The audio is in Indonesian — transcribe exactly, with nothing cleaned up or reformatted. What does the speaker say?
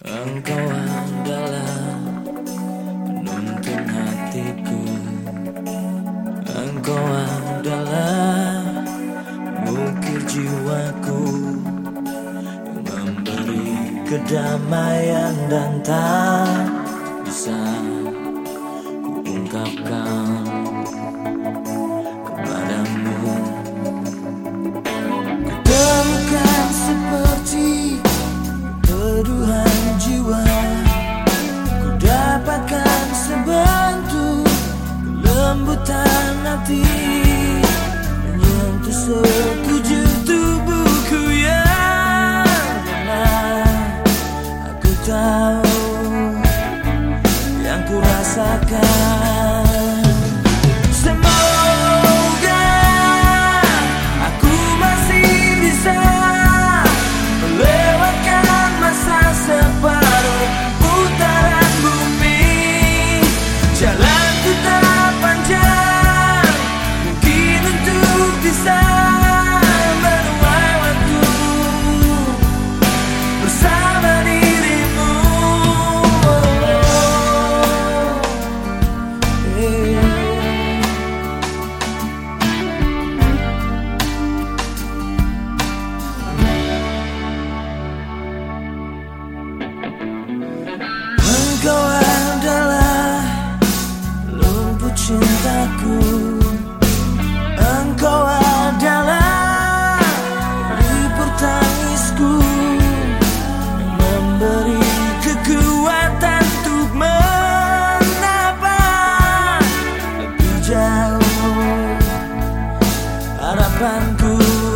Engkau adalah penuntun hatiku. Engkau adalah mukir jiwaku, yang memberi kedamaian dan tak bisa kuungkapkan kepadamu. Kutemukan seperti teduhan jiwa, ku dapatkan sebentuk kelembutan hati, menyentuh sekujur tubuhku yang pernah aku tahu, yang ku rasakan. Semoga aku masih bisa melewatkan masa separuh putaran bumi. Jalanku tak panjang, mungkin untuk bisa menuai waktu bersama dirimu. Engkau adalah lumpuh cintaku. Engkau adalah libur tangisku, yang memberi kekuatan untuk menapah lebih jauh harapanku.